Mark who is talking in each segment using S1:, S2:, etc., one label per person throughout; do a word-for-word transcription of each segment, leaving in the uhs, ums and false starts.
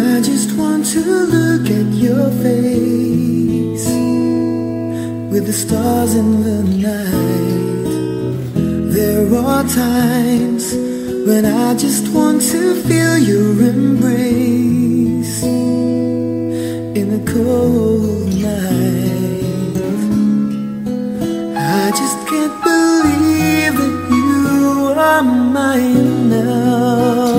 S1: I just want to look at your face with the stars in the night. There are times when I just want to feel your embrace in the cold night. I just can't believe that you are mine now.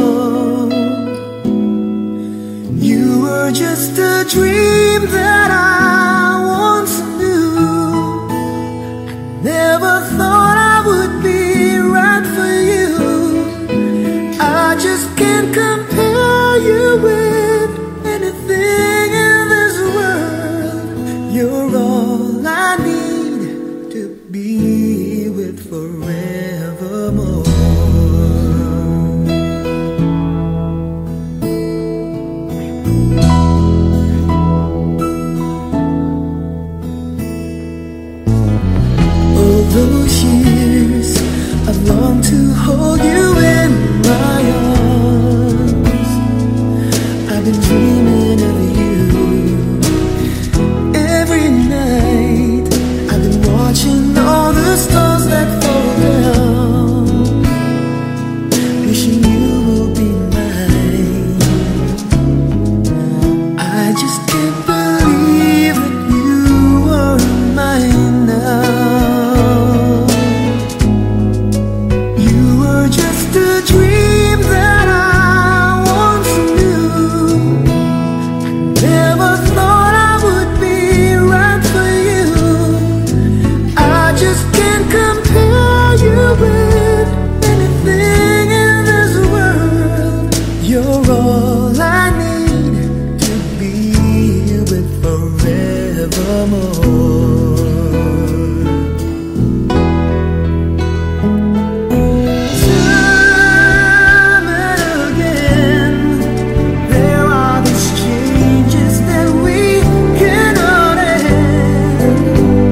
S1: You were just a dream that I once knew. I never thought I would be right for you. I just can't compare you with anything in this world. You're all I need to be with forevermore. All those years I've longed to hold you in my arms. I've been dreaming of you every night. I've been watching all the stars that fall down, wishing you will be mine. I just can't believe that you are mine now. You were just a dream that I once knew. I never thought I would be right for you. I just can't compare you with anything in this world. You're all I need to be with forevermore. Time and again, there are these changes that we cannot end.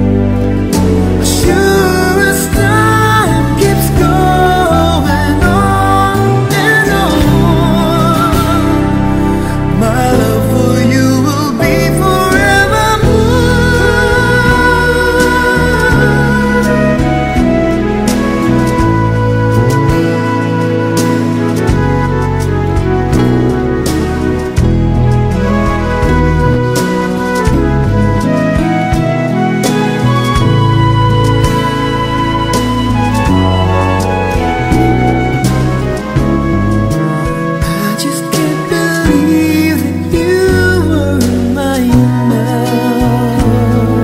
S1: Sure as time keeps going on and on, my love for you will be forevermore. I just can't believe that you were mine now.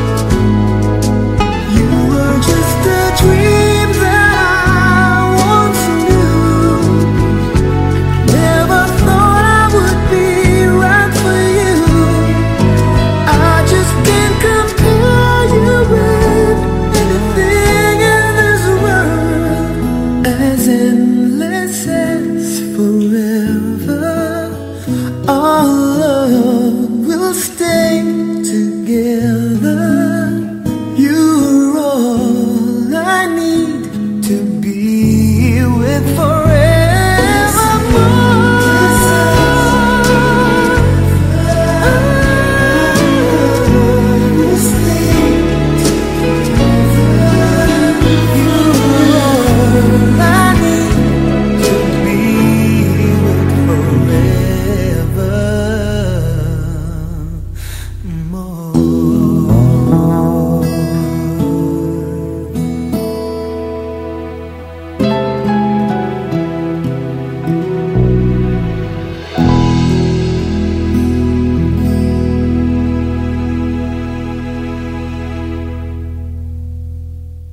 S1: You were just a dream that I once knew. Never thought I would be right for you. I just can't compare you with anything in this world. As endless as forever, our love will stay together.